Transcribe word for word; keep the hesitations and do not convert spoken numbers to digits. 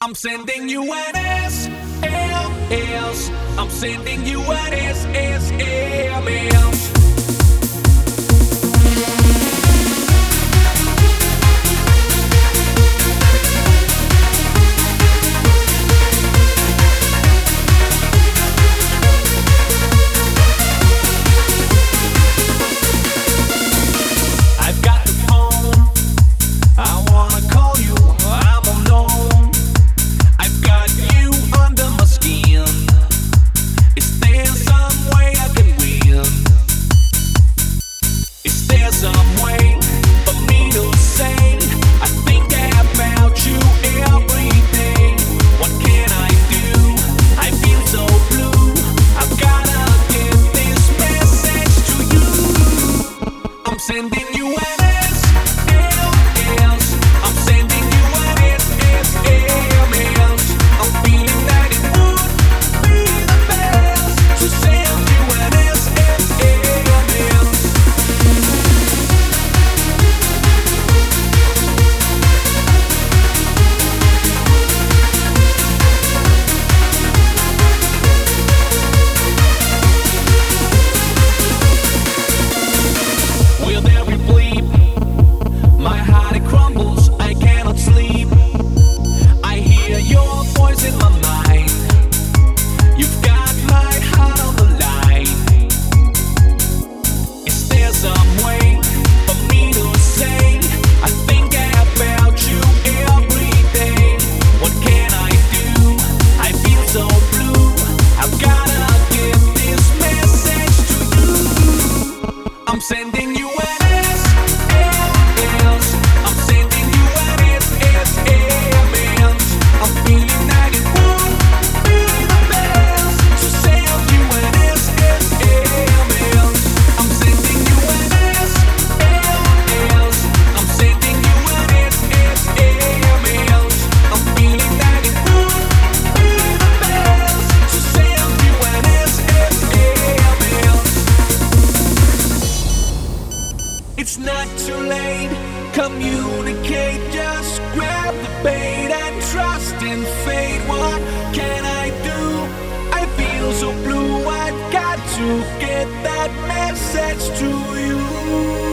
I'm sending you an S M S. I'm sending you an S M S. Sending you an S M S. I'm sending you an S M S. I'm feeling that it would be the best to send you an S M S. With every bleep, my heart it crumbles, I cannot sleep. I hear your voice in my mind. You've got my heart on the line. Is there some way for me to say I think about you every day? What can I do? I feel so blue. I've gotta get this message to you. I'm sending you an S M S. I'm sending you an S M S. I'm feeling that it would be the best to send you an S M S. I'm sending you an S M S. I'm sending you an S M S. I'm feeling that it would be the best to send you an S M S. It's not too late, communicate, just grab the bait and trust in fate. What can I do? I feel so blue, I've got to get that message to you.